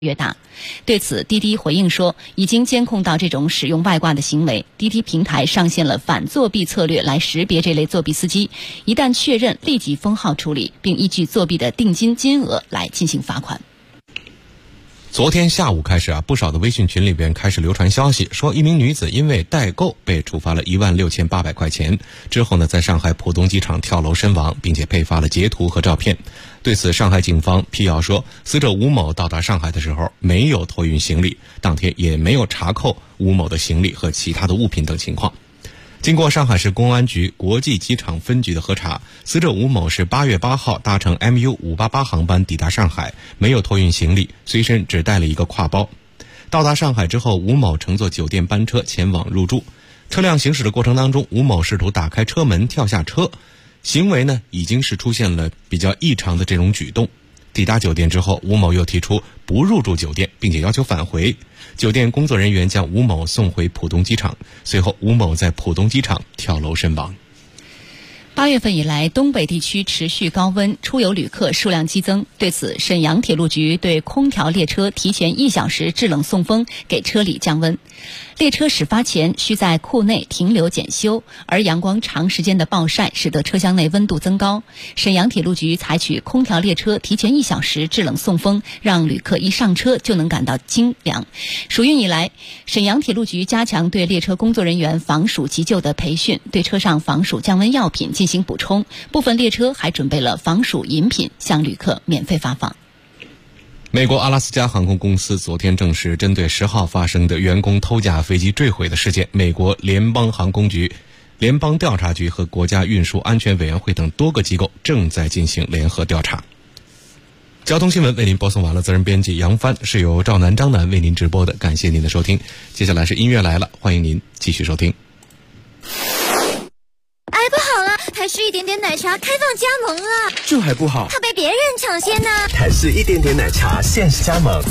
越大。对此，滴滴回应说，已经监控到这种使用外挂的行为，滴滴平台上线了反作弊策略来识别这类作弊司机，一旦确认立即封号处理，并依据作弊的定金金额来进行罚款。 昨天下午开始不少的微信群里边开始流传消息，说一名女子因为代购被处罚了16800块钱，之后呢，在上海浦东机场跳楼身亡，并且配发了截图和照片。对此，上海警方辟谣说，死者吴某到达上海的时候没有托运行李，当天也没有查扣吴某的行李和其他的物品等情况。经过上海市公安局国际机场分局的核查，死者吴某是8月8号搭乘 MU588 航班抵达上海，没有托运行李，随身只带了一个挎包。到达上海之后，吴某乘坐酒店班车前往入住。车辆行驶的过程当中，吴某试图打开车门跳下车，行为呢已经是出现了比较异常的这种举动。抵达酒店之后，吴某又提出不入住酒店，并且要求返回。酒店工作人员将吴某送回浦东机场，随后吴某在浦东机场跳楼身亡。 8月份以来，东北地区持续高温，出游旅客数量激增。对此，沈阳铁路局对空调列车提前1小时制冷送风，给车里降温。列车始发前需在库内停留检修，而阳光长时间的暴晒使得车厢内温度增高。沈阳铁路局采取空调列车提前1小时制冷送风，让旅客一上车就能感到清凉。暑运以来，沈阳铁路局加强对列车工作人员防暑急救的培训，对车上防暑降温药品进行补充，部分列车还准备了防暑饮品向旅客免费发放。 美国阿拉斯加航空公司昨天证实，针对10号发生的员工偷架飞机坠毁的事件，美国联邦航空局、联邦调查局和国家运输安全委员会等多个机构正在进行联合调查。交通新闻为您播送完了，责任编辑杨帆，是由赵南、张楠为您直播的，感谢您的收听。接下来是音乐来了，欢迎您继续收听。 不好了，台式一点点奶茶开放加盟了， 这还不好， 怕被别人抢先呢。 台式一点点奶茶限时加盟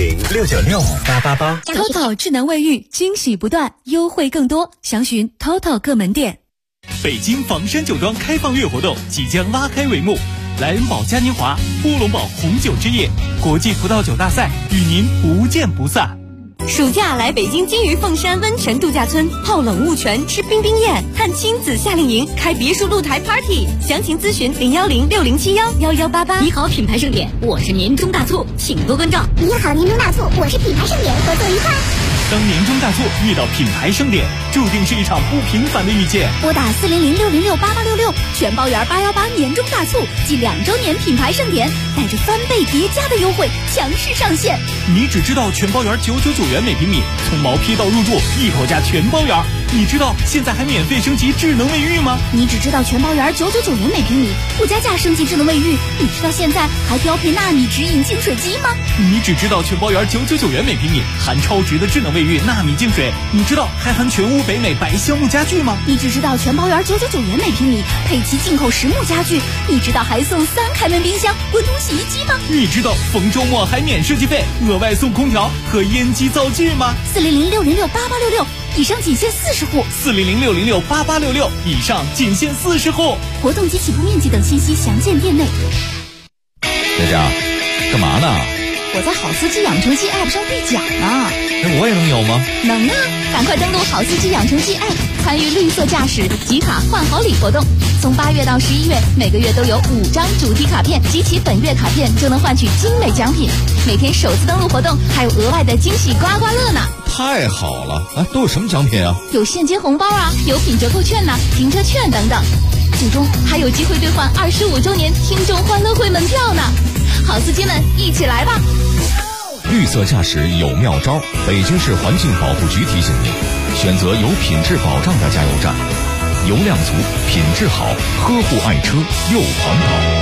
400-696-888。 TOTO 智能卫浴，惊喜不断，优惠更多，详询 TOTO 各门店。 北京房山酒庄开放月活动即将拉开帷幕，莱恩堡嘉年华、乌龙堡红酒之夜、国际葡萄酒大赛与您不见不散。 暑假来北京金鱼凤山温泉度假村泡冷雾泉、吃冰冰宴、探亲子夏令营、开别墅露台 party， 详情咨询010-6071-1188。 你好，品牌盛典，我是年终大促，请多关照。 你好，年终大促，我是品牌盛典，合作愉快。 当年终大促遇到品牌盛典，注定是一场不平凡的遇见。 拨打400-606-8866，全包圆818年终大促暨2周年品牌盛典，带着翻倍叠加的优惠强势上线。 你只知道全包圆999元每平米，从毛坯到入住一口价全包圆。你知道现在还免费升级智能卫浴吗？ 你只知道全包圆999元每平米，不加价升级智能卫浴。你知道现在还标配纳米直饮净水机吗？ 你只知道全包圆999元每平米，含超值的智能卫浴纳米净水。你知道还含全屋北美白橡木家具吗？ 你只知道全包圆999元每平米，配齐进口实木家具。你知道还送3开门冰箱、滚筒洗衣机吗？ 你知道逢周末还免设计费，额外送空调和烟机灶具吗 ？400-606-8866，以上仅限40户。 400-606-8866，以上仅限40户。 活动及起步面积等信息详见店内。 佳佳，干嘛呢？ 我在好司机养成记 App 上兑奖呢。 我也能有吗？ 能啊！赶快登录好司机养成记 App， 参与绿色驾驶集卡换好礼活动。从8月到11月，每个月都有5张主题卡片，集齐本月卡片就能换取精美奖品。每天首次登录活动还有额外的惊喜刮刮乐呢！ 太好了！都有什么奖品啊？ 有现金红包啊，有品折扣券停车券等等。最终还有机会兑换25周年听众欢乐会门票呢！好司机们，一起来吧！ 绿色驾驶有妙招，北京市环境保护局提醒您，选择有品质保障的加油站，油量足，品质好，呵护爱车又环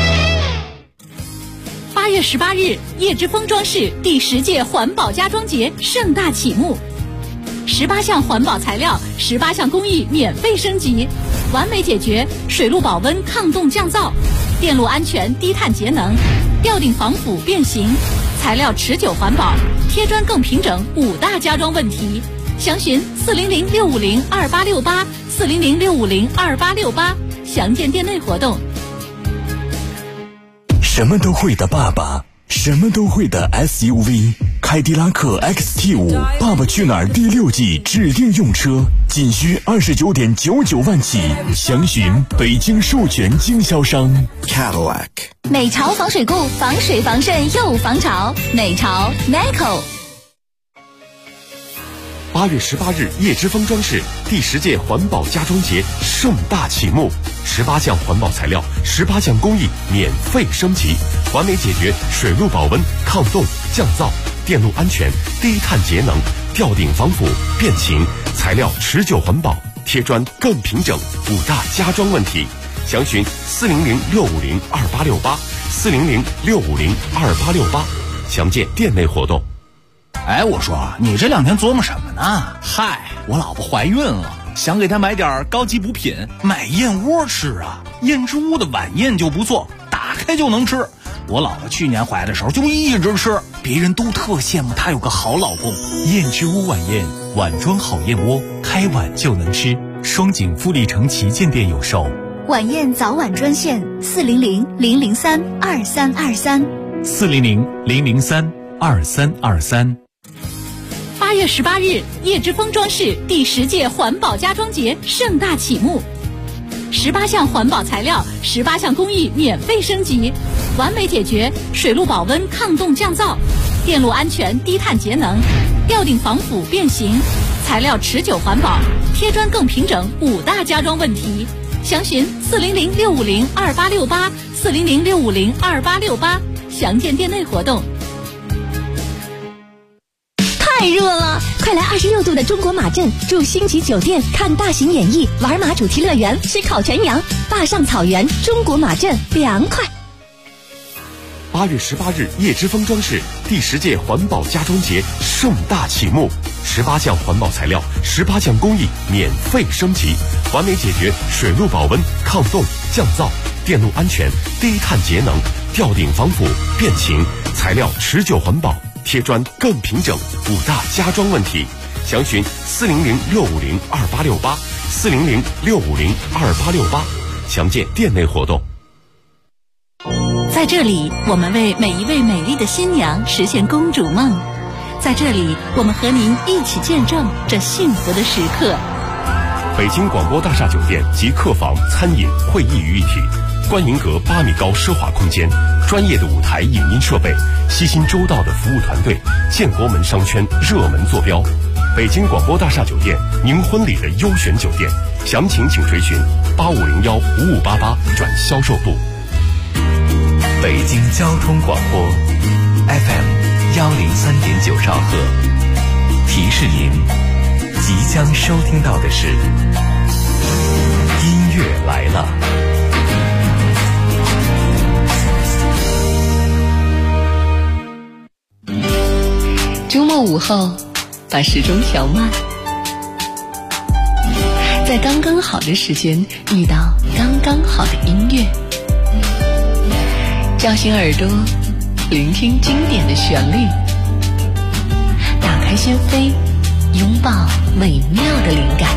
保。8月18日，叶之峰装饰第10届环保家装节盛大启幕，18项环保材料、18项工艺免费升级，完美解决水路保温抗冻降噪、电路安全低碳节能、吊顶防腐变形、材料持久环保、贴砖更平整5大家装问题。详询400-650-2868 400-650-2868，详见店内活动。 什么都会的爸爸什么都会的 SUV 凯迪拉克 XT5 爸爸去哪儿第6季指定用车，仅需29.99万起，详询北京授权经销商 Cadillac。 美潮防水固，防水防渗又防潮。美潮 Nico。 8月18日，叶之峰装饰第10届环保家装节盛大启幕，18项环保材料，18项工艺免费升级，完美解决水路保温、抗冻、降噪、电路安全、低碳节能、吊顶防腐、变形、材料持久环保、贴砖更平整5大家装问题。详询400-650-2868，400-650-2868，详见店内活动。 哎，我说你这2天琢磨什么呢？嗨，我老婆怀孕了，想给她买点高级补品，买燕窝吃啊。燕之屋的晚宴就不错，打开就能吃。我老婆去年怀的时候就一直吃，别人都特羡慕她有个好老公。燕之屋晚宴，碗装好燕窝，开碗就能吃。双井富力城旗舰店有售。 晚宴早晚专线 400-003-2323，400-003-2323。 8月18日，叶之峰装饰第10届环保家装节盛大启幕，18项环保材料，18项工艺免费升级，完美解决水路保温、抗冻降噪、电路安全、低碳节能、吊顶防腐变形、材料持久环保、贴砖更平整5大家装问题。详询400-650-2868，400-650-2868，详见店内活动。 太热了，快来26度的中国马镇，住星级酒店，看大型演绎，玩马主题乐园，吃烤全羊，坝上草原，中国马镇凉快。 8月18日，叶之峰装饰第10届环保家装节盛大启幕，18项环保材料，18项工艺免费升级，完美解决水路保温、抗冻、降噪、电路安全、低碳节能、吊顶防腐、变形、材料持久环保、贴砖更平整5大家装问题。详询400-650-2868，400-650-2868，详见店内活动。 在这里，我们为每一位美丽的新娘实现公主梦。在这里，我们和您一起见证这幸福的时刻。 北京广播大厦酒店及客房、餐饮、会议于一体，观云阁8米高奢华空间，专业的舞台影音设备，悉心周到的服务团队，建国门商圈热门坐标。北京广播大厦酒店，您婚礼的优选酒店，详情请垂询8501-5588转销售部。 北京交通广播 FM103.9兆赫，提示您即将收听到的是音乐来了。 周末午后，把时钟调慢，在刚刚好的时间遇到刚刚好的音乐，叫醒耳朵，聆听经典的旋律，打开心扉，拥抱美妙的灵感，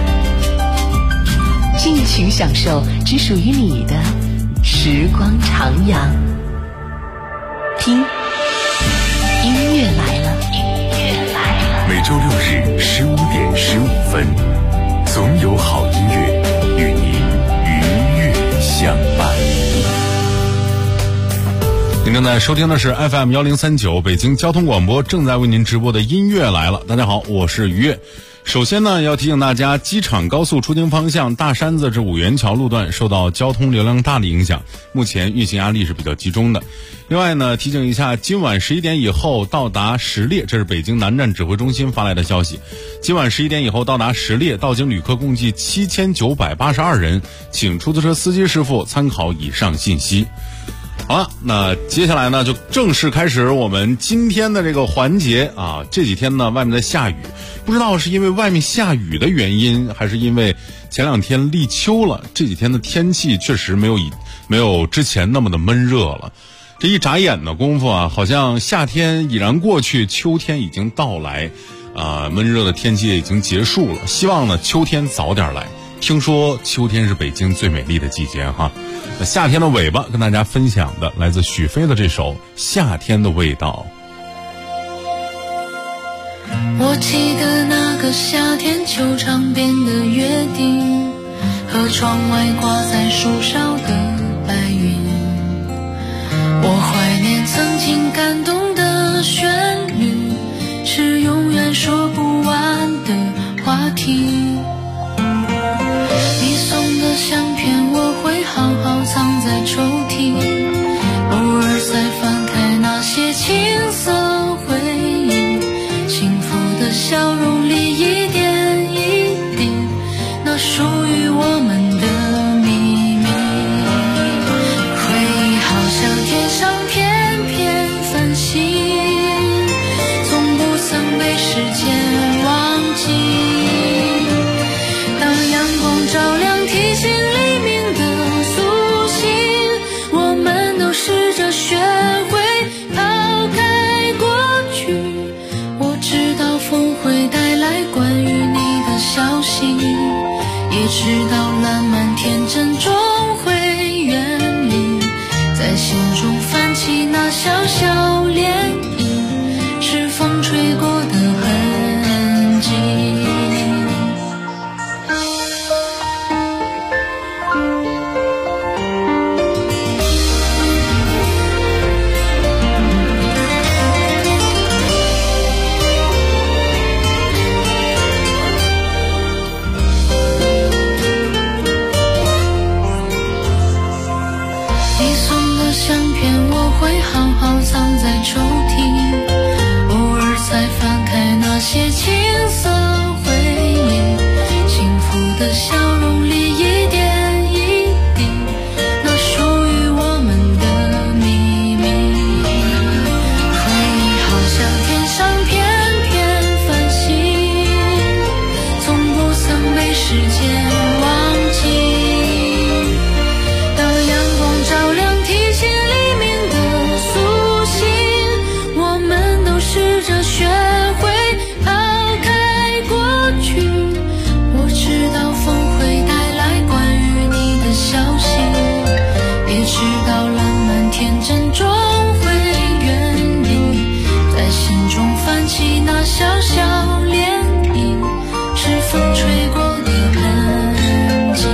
尽情享受只属于你的时光徜徉。听，音乐来了， 每周6日15点15分，总有好音乐与你愉悦相伴。 您正在收听的是 FM1039 北京交通广播正在为您直播的音乐来了。大家好，我是于悦。首先呢，要提醒大家，机场高速出京方向大山子至五元桥路段受到交通流量大的影响，目前运行压力是比较集中的。另外呢，提醒一下，今晚11点以后到达10列，这是北京南站指挥中心发来的消息。今晚11点以后到达10列，到京旅客共计7982人，请出租车司机师傅参考以上信息。好了，那接下来呢，就正式开始我们今天的这个环节啊。这几天呢，外面在下雨，不知道是因为外面下雨的原因，还是因为前2天立秋了，这几天的天气确实没有之前那么的闷热了。这一眨眼的功夫啊，好像夏天已然过去，秋天已经到来，闷热的天气也已经结束了。希望呢，秋天早点来， 听说秋天是北京最美丽的季节哈。那夏天的尾巴跟大家分享的来自许飞的这首《夏天的味道》。 我记得那个夏天，球场边的约定和窗外挂在树梢的白云，我怀念曾经感动的旋律，是永远说不完的话题。你送的相片我会好好藏在抽屉，偶尔再翻开那些青涩回忆，幸福的笑容里一点一滴，那属于我们的秘密。回忆好像天上片片繁星，从不曾被时间忘记。当阳光照亮提醒黎明的苏醒，我们都试着学会抛开过去。我知道风会带来关于你的消息，也知道烂漫天真终会远离，在心中泛起那小小涟漪，是风吹过的痕迹。相片我会好好藏在抽屉，偶尔再翻开那些青涩回忆，幸福的笑容里一点一滴，那属于我们的秘密。回忆好像天上片片繁星，从不曾被时间忘记。当阳光照亮提醒黎明的苏醒，我们都试着学会抛开过去。我知道风会带来关于你的消息，也知道浪漫天真终会远离，在心中泛起那小小涟漪，是风吹过的痕迹。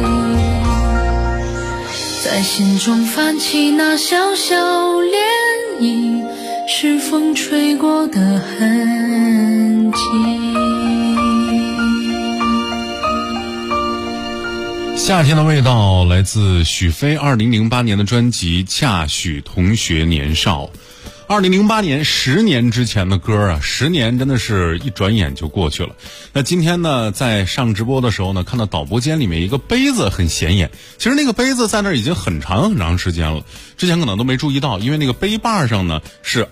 在心中泛起那小小涟漪，是风吹过的痕迹。 夏天的味道来自许飞2008年的专辑《恰许同学年少》。2008年10年之前的歌啊，10年真的是一转眼就过去了。那今天呢，在上直播的时候呢，看到导播间里面一个杯子很显眼，其实那个杯子在那儿已经很长时间了，之前可能都没注意到，因为那个杯把上呢是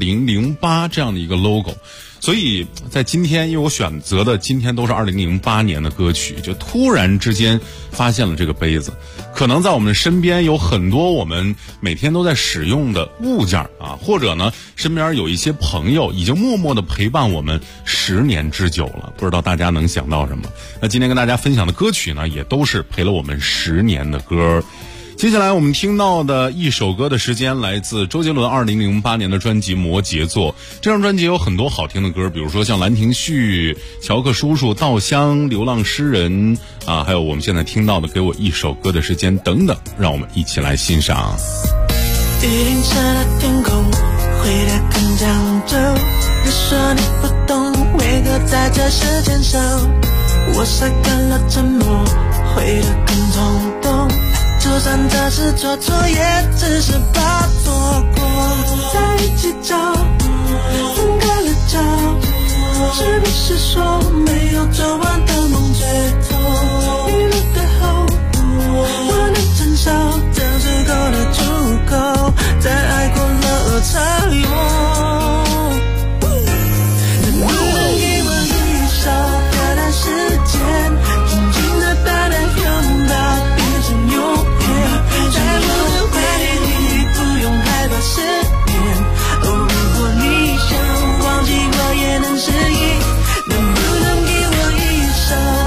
2008这样的一个 logo。所以在今天，因为我选择的今天都是2008年的歌曲，就突然之间发现了这个杯子。可能在我们身边有很多我们每天都在使用的物件啊，或者呢身边有一些朋友已经默默的陪伴我们10年之久了，不知道大家能想到什么。那今天跟大家分享的歌曲呢，也都是陪了我们10年的歌。接下来我们听到的一首歌的时间来自周杰伦2008年的专辑《摩羯座》。这张专辑有很多好听的歌，比如说像《兰亭序》、乔克叔叔、稻香、流浪诗人啊，还有我们现在听到的《给我一首歌的时间》等等，让我们一起来欣赏。 雨淋湿了天空，会得更讲究。你说你不懂，为何在这时间上我晒干了沉默，会得更冲动。就算这次做错，也只是怕错过。在一起找，分开了找，是不是说没有做完的梦最痛？你路的后，我能承受，这足够的出口，在爱过了才有。能不能给我一首歌的时间，紧紧的把它拥抱，变成永远。在我的怀里，不用害怕失眠。哦，如果你想忘记我，也能适应。能不能给我一首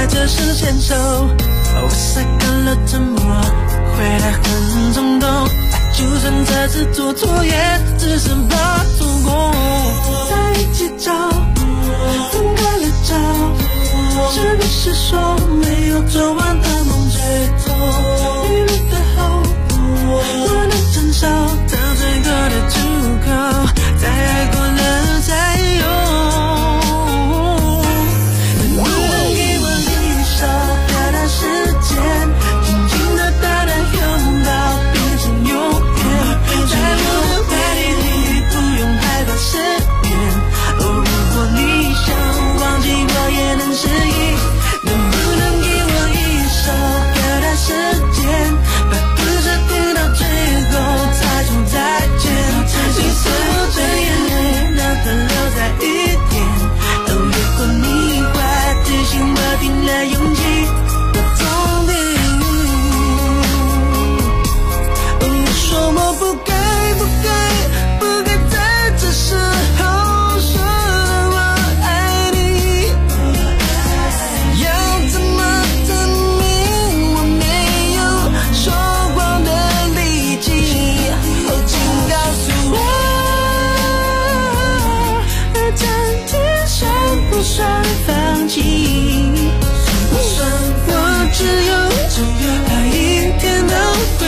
这时牵手，我晒干了沉默，回来很冲动，就算再次做错也只是怕做工。在一起找，分开了找，是不是说没有做完的梦最痛？迷路的后，我能承受到最后的出口，在爱过了才有。能不能给我一首表达时间，紧紧的大胆拥抱，变成永远。在我的怀里，你不用害怕失眠。哦，如果你想忘记我也能适应。能不能给我一首表达时间，把故事听到最后才说再见。你所有的眼泪让它留在雨点。哦，如果你会提醒我定了勇气的终点。哦，我说我不该在这时候说我爱你。要怎么证明我没有说谎的力气？哦，请告诉我，暂停算不算放弃？我只有那一天的回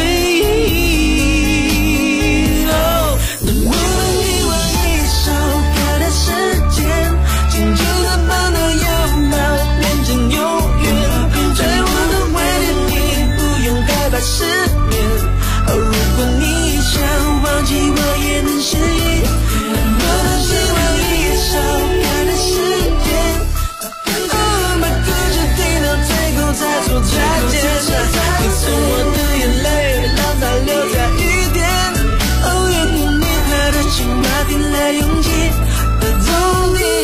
忆。哦，能不能给我一首歌的时间，紧紧的把那拥抱变成永远。在我的怀里，你不用害怕失眠。哦，如果你想忘记我也能适应。能不能给我一首歌的时间，哦，把故事听到最后才说再见。你送我的眼泪让它留在雨点。哦，如果你还的情话定了勇气的终点。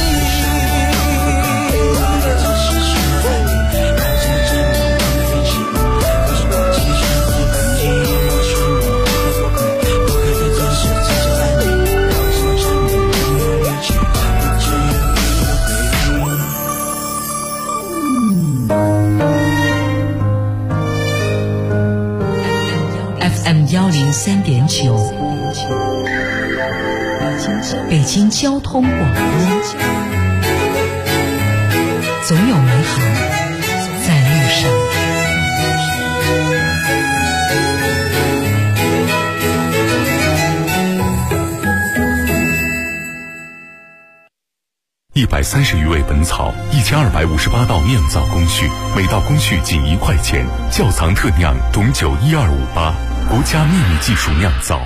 FM 103.9，北京交通广播，总有美好在路上。 130余味本草，1258道酿造工序，每道工序仅1块钱。窖藏特酿董酒12588，国家秘密技术酿造。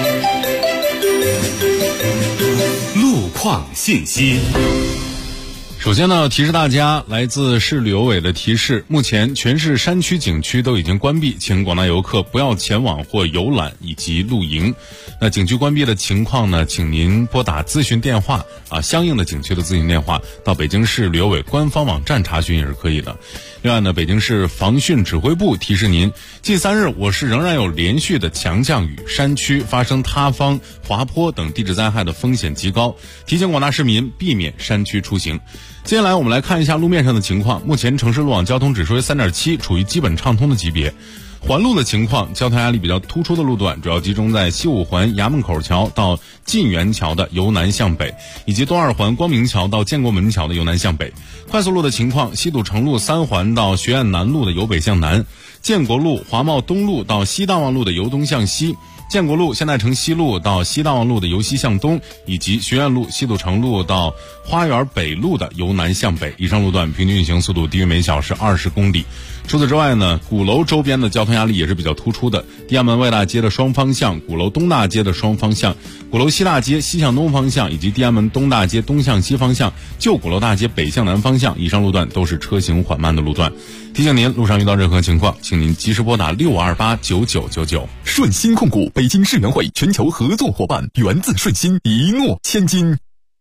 路况信息。 首先呢，提示大家，来自市旅游委的提示，目前全市山区景区都已经关闭，请广大游客不要前往或游览以及露营。那景区关闭的情况呢，请您拨打咨询电话相应的景区的咨询电话，到北京市旅游委官方网站查询也是可以的。另外呢，北京市防汛指挥部提示您，近3日我市仍然有连续的强降雨，山区发生塌方、滑坡等地质灾害的风险极高，提醒广大市民避免山区出行。接下来我们来看一下路面上的情况，目前城市路网交通指数为 3.7， 处于基本畅通的级别。环路的情况，交通压力比较突出的路段主要集中在西五环衙门口桥到晋源桥的由南向北，以及东二环光明桥到建国门桥的由南向北。快速路的情况，西堵城路3环到学院南路的由北向南，建国路华贸东路到西大望路的由东向西，建国路现代城西路到西大望路的由西向东，以及学院路西堵城路到花园北路的由南向北。以上路段平均运行速度低于每小时20公里。除此之外呢，鼓楼周边的交通压力也是比较突出的。地安门外大街的双方向、鼓楼东大街的双方向、鼓楼西大街西向东方向以及地安门东大街东向西方向、旧鼓楼大街北向南方向，以上路段都是车行缓慢的路段。提醒您，路上遇到任何情况，请您及时拨打65289999。 顺鑫控股北京世园会全球合作伙伴，源自顺鑫，一诺千金。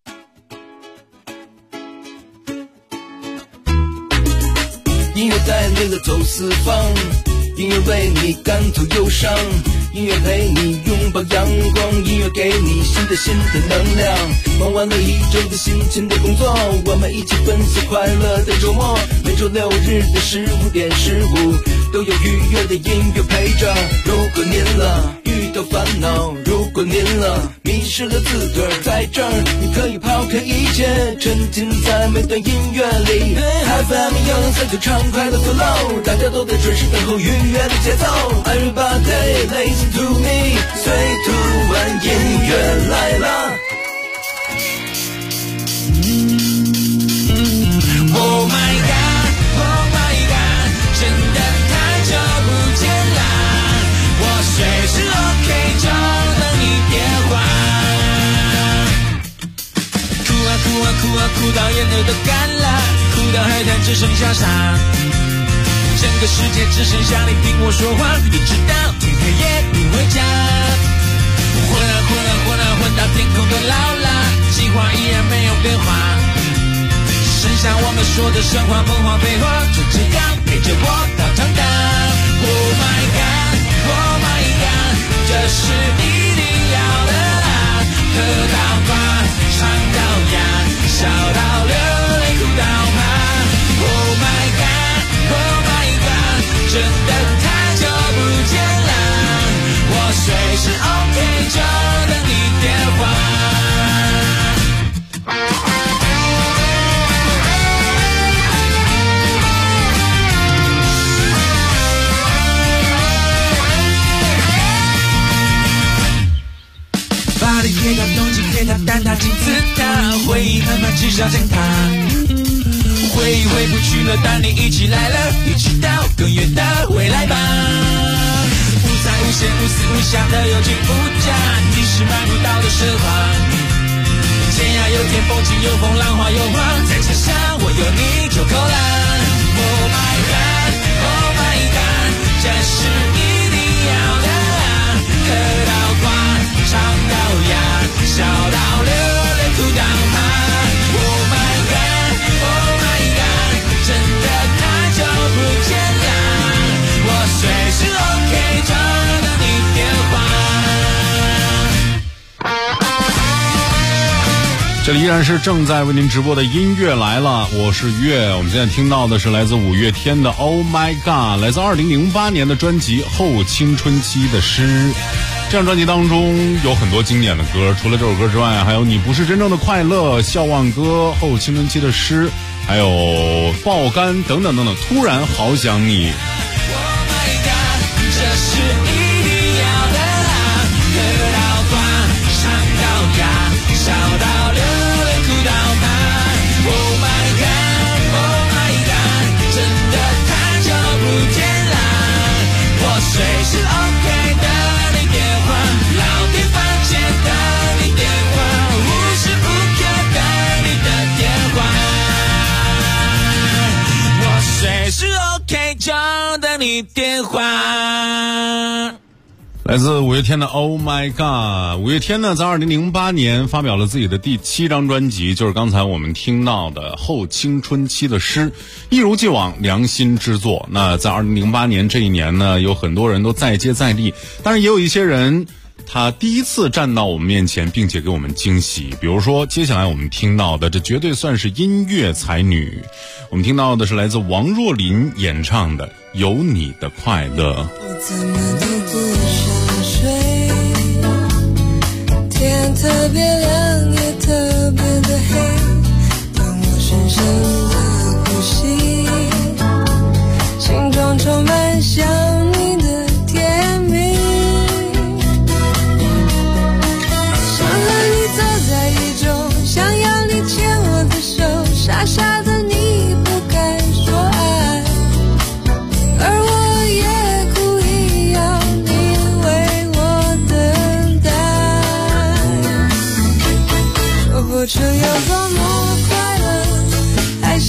音乐带领着走四方，音乐为你赶走忧伤，音乐陪你拥抱阳光，音乐给你新的能量。忙完了一周的辛勤的工作，我们一起奔赴快乐的周末。每周 6日的15点15，都有愉悦的音乐陪着。如果您了遇到烦恼，如果您了迷失了自个儿，在这儿你可以抛开一切，沉浸在每段音乐里。FM 103就畅快的 flow， 大家都在准时等候愉悦的节奏。Everybody listen to me， 最突然音乐来了。 Oh my god, oh my god， 真的太久不见啦！我随时 OK， 就等你电话。哭啊哭啊哭啊，哭到眼泪都干了，哭到海滩只剩下沙，整个世界只剩下你听我说话，一直到天黑也不回家。混啊混啊混啊混到天空都老了，计划依然没有变化。剩下我们说的神话、梦话、废话，就这样陪着我到长大。Oh my god, oh my god， 这是一定要的啦！喝到挂，唱到哑，笑到流泪，哭到怕。Oh my god, oh my god， 真的太久不见啦！我随时 OK， 就等你电话。法律也要动机给他，但他禁止他，回忆慢慢至少将他，回忆回不去了，但你一起来了，一起到更远的未来吧。无猜无限无私无想的有情无价，你是买不到的奢华。天涯有天，风景有风，浪花有花，在车上我有你就够了。Oh my god, oh my god， 这是一定要的啊！喝到挂，唱到哑，笑到流泪，哭到怕。Oh my god, oh my god， 真的太久不见啦！我随时 OK， 就等你电话。 这里依然是正在为您直播的音乐来了，我是月。我们现在听到的是来自五月天的 Oh My God， 来自2008年的专辑《后青春期的诗》。这张专辑当中有很多经典的歌，除了这首歌之外，还有《你不是真正的快乐》、《笑忘歌》、《后青春期的诗》，还有《爆肝》等等等等。突然好想你。 Oh my God， 这是一定要的啊！喝到挂，唱到哑，笑到流泪，哭到怕。Oh my God, oh my God， 真的太久不见啦！我随时 OK， 等你电话，老地方前等你电话，无时无刻等你的电话。我随时 OK， 就等你电话。 来自五月天的 Oh My God。 五月天呢在2008年发表了自己的第7张专辑，就是刚才我们听到的后青春期的诗，一如既往良心之作。那在2008年这一年呢，有很多人都再接再厉，当然也有一些人他第一次站到我们面前并且给我们惊喜。比如说接下来我们听到的，这绝对算是音乐才女，我们听到的是来自王若琳演唱的《有你的快乐》。 我怎么都不想睡，天特别亮也特别的黑，当我深深的呼吸，心中充满想你的甜蜜，想和你走在雨中，想要你牵我的手，傻傻的你不敢说爱，而我也故意要你为我等待，说不出有多么快乐，还是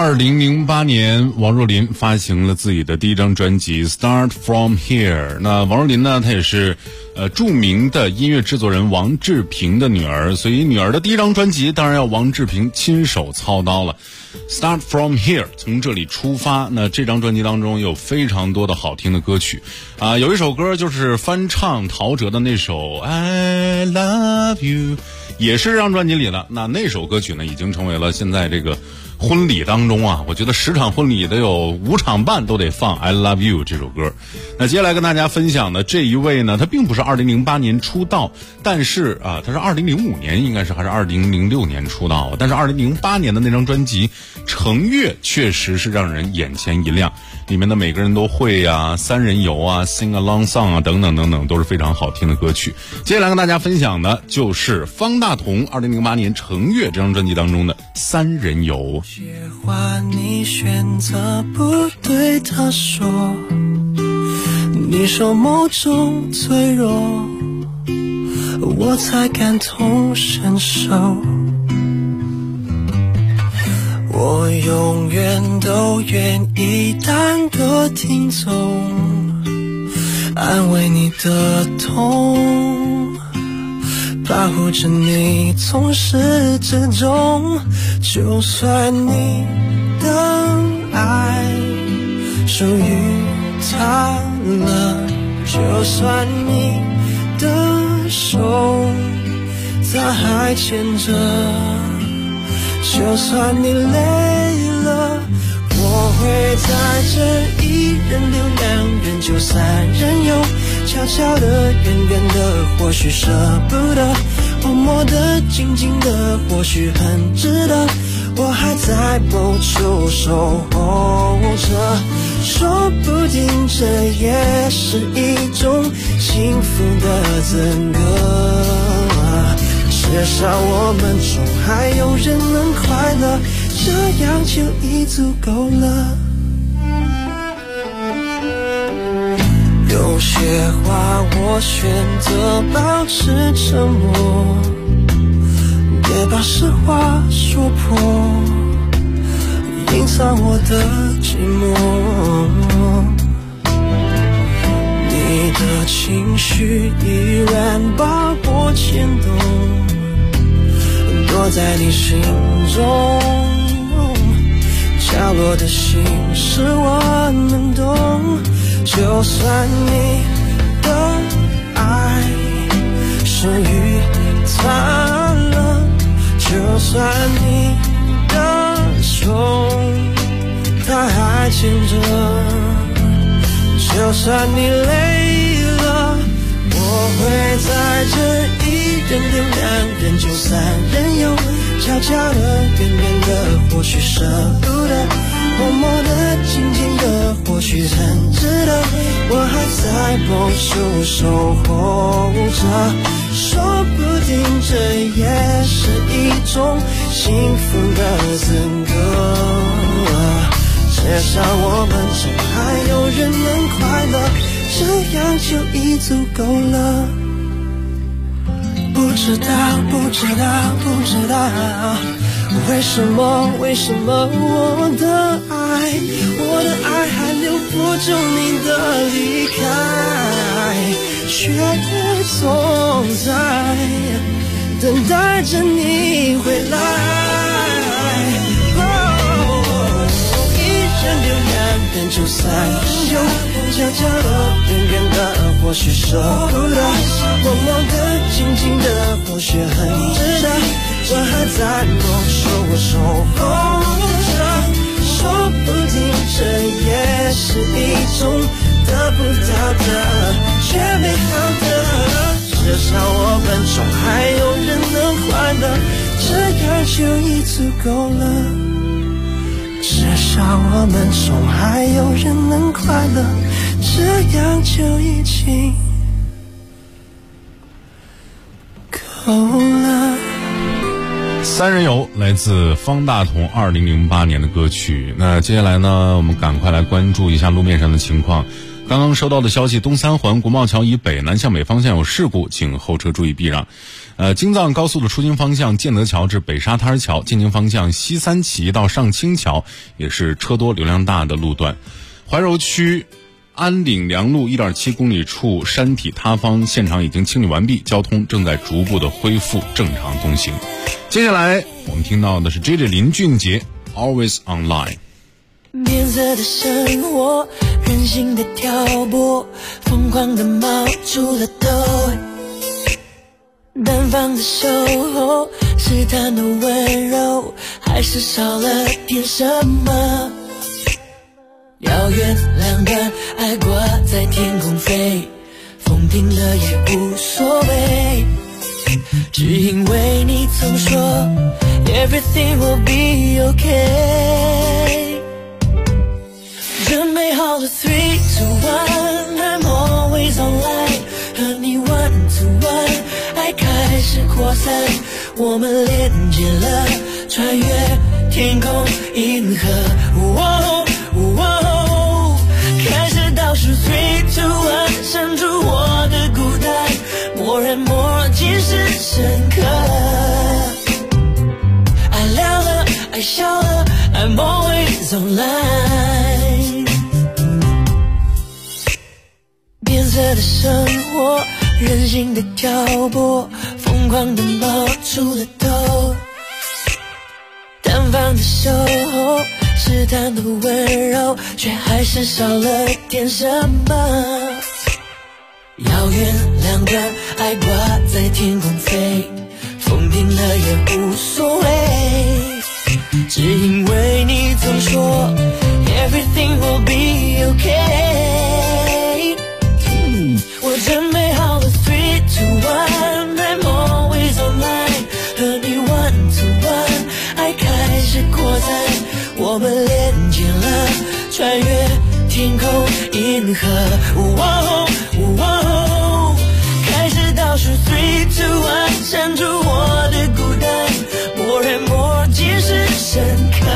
2008年，王若琳发行了自己的第一张专辑《Start From Here》。那王若琳呢，她也是著名的音乐制作人王志平的女儿，所以女儿的第一张专辑当然要王志平亲手操刀了。Start From Here， 从这里出发。那这张专辑当中有非常多的好听的歌曲有一首歌就是翻唱陶喆的那首 I Love You， 也是这张专辑里的。那首歌曲呢，已经成为了现在这个婚礼当中我觉得10场婚礼得有5场半都得放 I Love You 这首歌。那接下来跟大家分享的这一位呢，他并不是2008年出道，但是他是2005年应该是还是2006年出道，但是2008年的那张专辑程月确实是让人眼前一亮，里面的每个人都会三人游Sing Along Song 等等等等，都是非常好听的歌曲。接下来跟大家分享的就是方大同2008年程月这张专辑当中的三人游。 些话你选择不对他说，你说某种脆弱，我才感同身受。我永远都愿意当个听众，安慰你的痛，保护着你从始至终。就算你的爱属于他了，就算你的手他还牵着，就算你累了，我会在这一人留2人就3人游，悄悄的远远的或许舍不得，默默的静静的或许很值得，我还在某处守候着，说不定这也是一种幸福的资格，至少我们中还有人能快乐，这样就已足够了。有些话我选择保持沉默，别把实话说破，隐藏我的寂寞。你的情绪依然把我牵动，躲在你心中，角落的心事我能懂。就算你的爱属于他了，就算你的手他还牵着，就算你累了，我会在这一人留2人就3人游，悄悄的远远的或许舍不得，默默的静静的或许很值得，我还在某处守候着，说不定这也是一种幸福的资格，至少我们中还有人能快乐，这样就已足够了。不知道为什么我的爱还留不住你的离开，却总在等待着你回来。一人留2人就3人游，悄悄的远远的或许舍不得，默默的静静的或许很值得，我还在某处守候着，说不定这也是一种得不到的却美好的，至少我们中还有人能快乐，这样就已足够了。至少我们中还有人能快乐，这样就已经够了。 三人游来自方大同2008年的歌曲。那接下来呢，我们赶快来关注一下路面上的情况。 刚刚收到的消息，东三环国贸桥以北南向北方向有事故，请后车注意避让。京藏高速的出京方向建德桥至北沙滩桥，进京方向西三旗到上清桥也是车多流量大的路段。怀柔区安岭梁路 1.7 公里处山体塌方现场已经清理完毕，交通正在逐步的恢复正常通行。接下来我们听到的是 JJ 林俊杰 Always Online。 变色的生活，任性的挑拨，疯狂的冒出了头，单方的守候，试探的温柔，还是少了点什么。遥远两端，爱挂在天空飞，风停了也无所谓，只因为你曾说 Everything will be okay。准备好了 3, 2, 1 I'm always online 和你 1 to 1爱开始扩散，我们连接了穿越天空银河、开始倒数 3, 2, 1删除我的孤单，默然默即是深刻，爱亮了爱笑了 I'm always online。变色的生活，任性的挑拨，疯狂的冒出了头，单方的守候，试探的温柔，却还是少了点什么。遥远两端，爱挂在天空飞，风停了也无所谓，只因为你曾说 Everything will be okay。我准备好了 3, 2, 1 I'm always online 和你 1 to 1爱开始扩散，我们连接了穿越天空银河、开始倒数 3, 2, 1删除我的孤单，默然默即是深刻，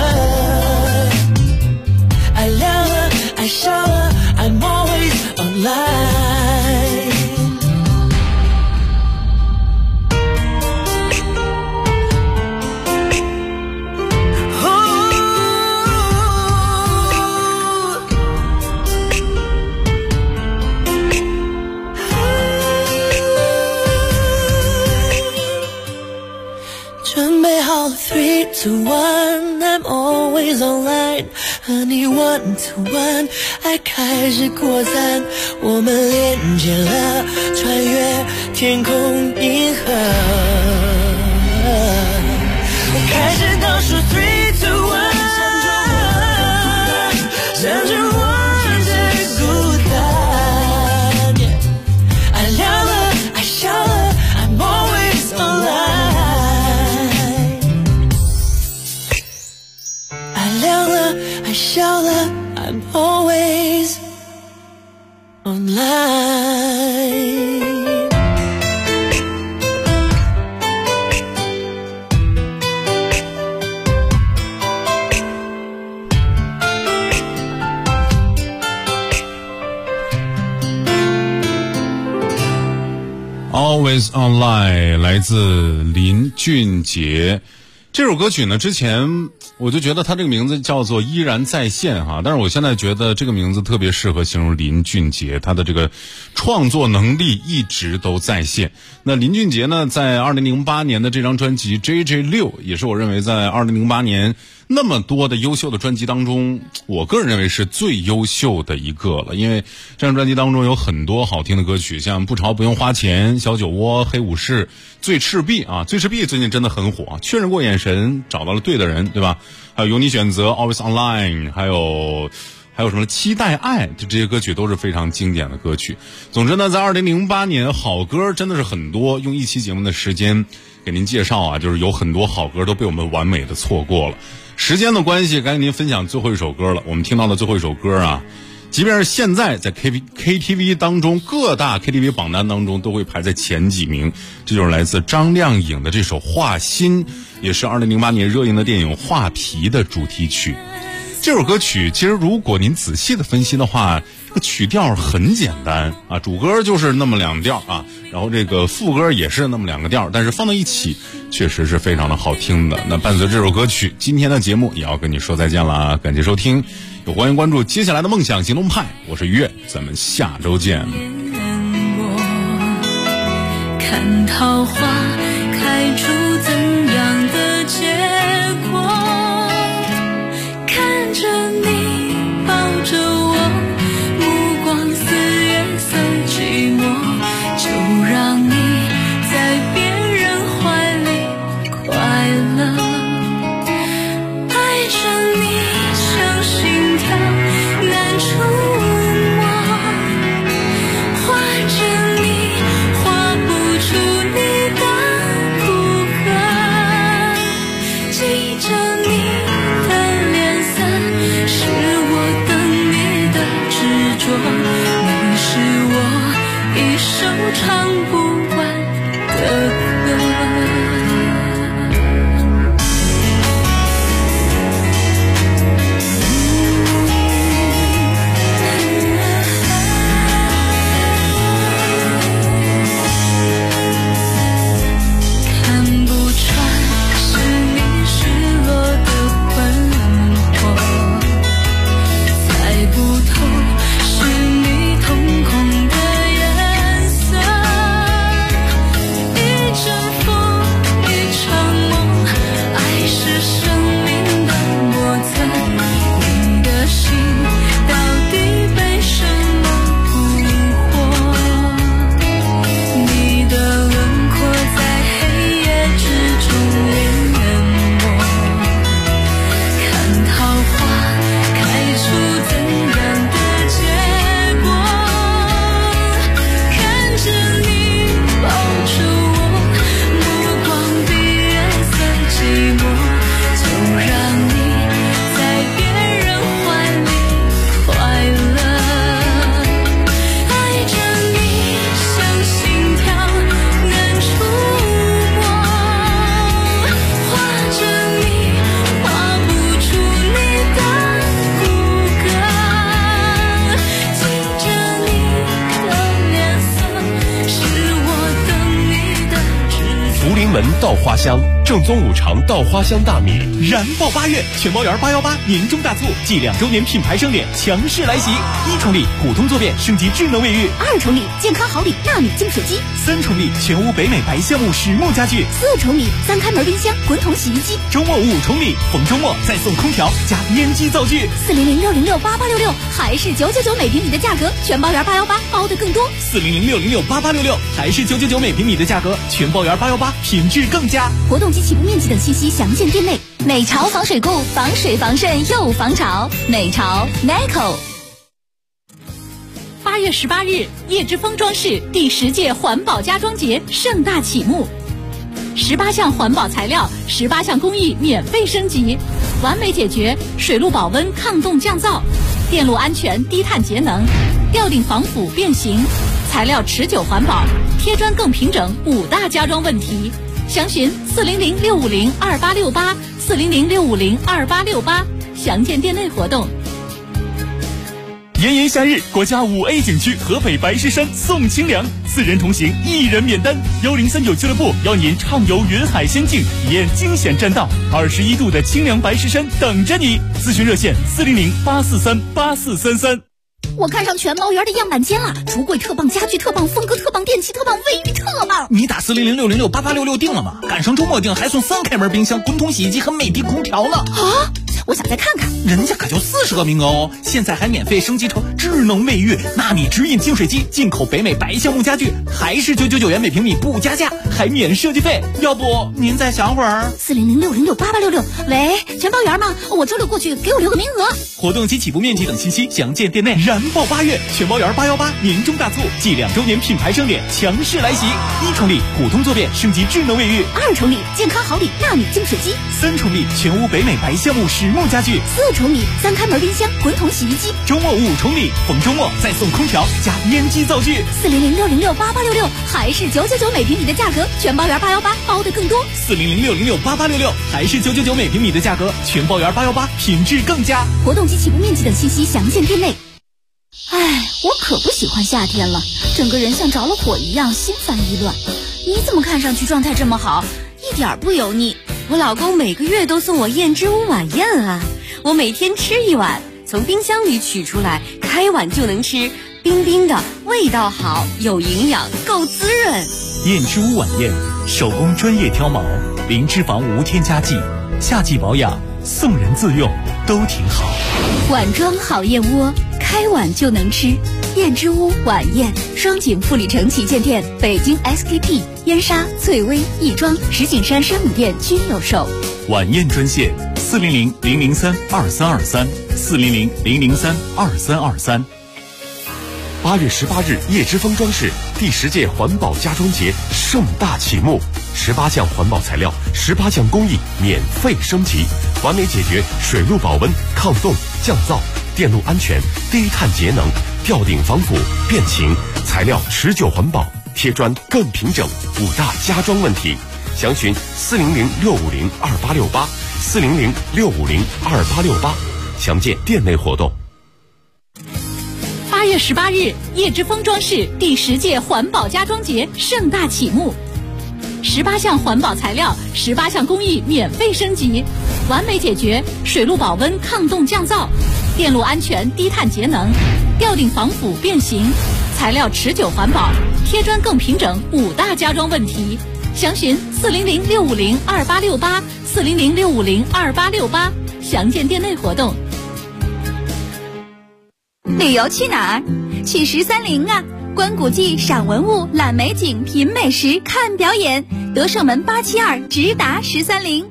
爱亮了爱笑了 I'm always online。准备好了 3, 2, 1 I'm always online 和你 1 to 1爱开始扩散，我们连接了穿越天空银河，开始倒数 3, 2, 1删除我的孤单，爱亮了爱笑了 I'm always online，亮了爱笑了 I'm always online。 Always Online 来自林俊杰。这首歌曲呢，之前我就觉得他这个名字叫做依然在线哈，但是我现在觉得这个名字特别适合形容林俊杰，他的这个创作能力一直都在线。那林俊杰呢，在2008年的这张专辑 JJ6 也是我认为在2008年那么多的优秀的专辑当中，我个人认为是最优秀的一个了。因为这张专辑当中有很多好听的歌曲，像不潮不用花钱、小酒窝、黑武士、醉赤壁啊，醉赤壁最近真的很火，确认过眼神找到了对的人，对吧？还有由你选择 Always Online， 还有什么期待爱，就这些歌曲都是非常经典的歌曲。总之呢，在2008年好歌真的是很多，用一期节目的时间给您介绍啊，就是有很多好歌都被我们完美的错过了。时间的关系，该跟您分享最后一首歌了。我们听到的最后一首歌啊，即便是现在在 KTV 当中，各大 KTV 榜单当中都会排在前几名，这就是来自张靓颖的这首《画心》，也是2008年热映的电影《画皮》的主题曲。这首歌曲其实如果您仔细的分析的话， 个曲调很简单啊，主歌就是那么2调啊，然后这个副歌也是那么2个调，但是放到一起确实是非常的好听的。那伴随这首歌曲，今天的节目也要跟你说再见了，感谢收听，也欢迎关注接下来的梦想行动派，我是于越，咱们下周见。 看桃花开出怎样的结果，看着你抱着我，目光似月色寂寞，就让你在别人怀里快乐，爱着你像心跳难触摸，画着你画不出你的骨骼，记着你的脸色，是我等你的执着，你是我一首唱不完的歌。 稻花香，正宗五常稻花香大米， 燃爆8月，全包圆818年终大促，继2周年品牌盛典强势来袭！1重礼普通坐便升级智能卫浴 ，2重礼健康好礼纳米净水机 ，3重礼全屋北美白橡木实木家具 ，4重礼3开门冰箱滚筒洗衣机， 周末5重礼，逢周末再送空调加烟机灶具 ，40060688866还是999每平米的价格，全包圆818包的更多 ，40060688866还是999每平米的价格，全包圆818品质更佳。 活动及起步面积等信息详见店内。美潮防水固，防水防渗又防潮，美潮 NECO。 8月18日，叶之峰装饰第10届环保家装节盛大启幕，18项环保材料，18项工艺免费升级，完美解决水路保温抗冻降噪、电路安全低碳节能、吊顶防腐变形、材料持久环保、贴砖更平整5大家装问题。详询400-650-2868，400-650-2868，详见店内活动。 炎炎夏日，国家5A 景区河北白石山送清凉，4人同行1人免单。1039俱乐部邀您畅游云海仙境，体验惊险栈道，21度的清凉白石山等着你。咨询热线400-843-8433。 我看上全包圆的样板间了，橱柜特棒，家具特棒，风格特棒，电器特棒，卫浴特棒。 你打400-606-8866订了吗？赶上周末订还送3开门冰箱、滚筒洗衣机和美的空调呢。 啊！我想再看看， 人家可就40个名额哦。现在还免费升级成智能卫浴、纳米直饮净水机，进口北美白橡木家具，还是999元每平米不加价，还免设计费。要不您再想会儿 ？400-606-8866。喂，全包圆吗？我周六过去，给我留个名额。 活动及起步面积等信息详见店内。燃爆8月，全包圆818年终大促，继2周年品牌盛典强势来袭！1重礼普通坐便升级智能卫浴 ，2重礼健康好礼纳米净水机 ，3重礼全屋北美白橡木实木家具 ，4重礼3开门冰箱滚筒洗衣机， 周末5重礼，逢周末再送空调加烟机灶具 ，400-606-8866还是999每平米的价格，全包圆818包的更多 ，400-606-8866还是999每平米的价格，全包圆818品质更佳。 活动及起步面积等信息详见店内。哎， 我可不喜欢夏天了，整个人像着了火一样，心烦意乱。你怎么看上去状态这么好，一点不油腻？ 我老公每个月都送我燕之屋晚宴啊，我每天吃一碗，从冰箱里取出来，开碗就能吃，冰冰的，味道好，有营养，够滋润。 燕之屋晚宴，手工专业挑毛，零脂肪无添加剂，夏季保养，送人自用都挺好。 碗装好燕窝，开碗就能吃。燕之屋晚宴，双井富力城旗舰店、北京 SKP、燕莎、翠微、亦庄、石景山生米店均有售。 晚宴专线：400-003-2323，400-003-2323。 8月18日，叶之峰装饰第10届环保家装节盛大启幕，18项环保材料，18项工艺免费升级，完美解决水路保温、抗冻、降噪、电路安全、低碳节能、吊顶防腐、变形，材料持久环保，贴砖更平整，5大家装问题。详询400-650-2868，400-650-2868，详见店内活动。 8月18日，叶之峰装饰第10届环保家装节盛大启幕，18项环保材料，18项工艺免费升级，完美解决水路保温、抗冻降噪、电路安全、低碳节能、吊顶防腐变形，材料持久环保，贴砖更平整，5大家装问题。详询400-650-2868，400-650-2868，详见店内活动。 旅游去哪儿？去13陵啊！观古迹、赏文物、览美景、品美食、看表演，德胜门872直达13陵。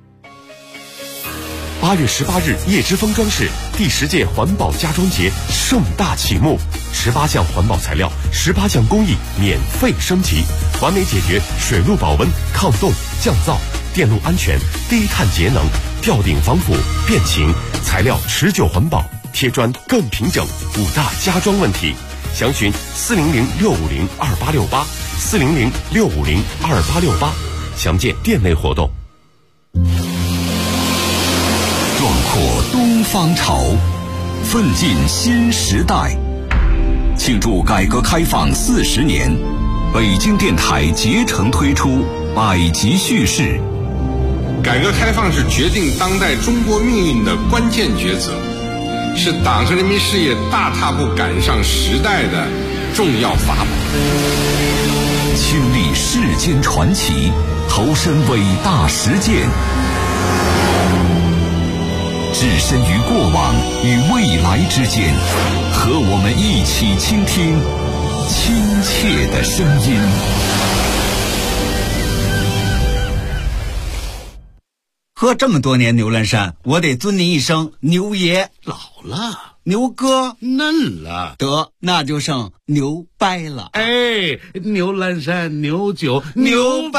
8月18日，叶之峰装饰第10届环保家装节盛大启幕，18项环保材料，18项工艺免费升级，完美解决水路保温、抗冻、降噪、电路安全、低碳节能、吊顶防腐、变形，材料持久环保，贴砖更平整，5大家装问题。详询400-650-2868，400-650-2868，详见店内活动。 壮阔东方潮，奋进新时代。庆祝改革开放40年，北京电台竭诚推出百集叙事。 改革开放是决定当代中国命运的关键抉择，是党和人民事业大踏步赶上时代的重要法宝。 亲历世间传奇，投身伟大实践，置身于过往与未来之间，和我们一起倾听亲切的声音。 喝这么多年牛栏山，我得尊您一声牛爷。 老了， 牛哥嫩了， 得那就剩牛掰了。 哎，牛栏山牛酒牛掰。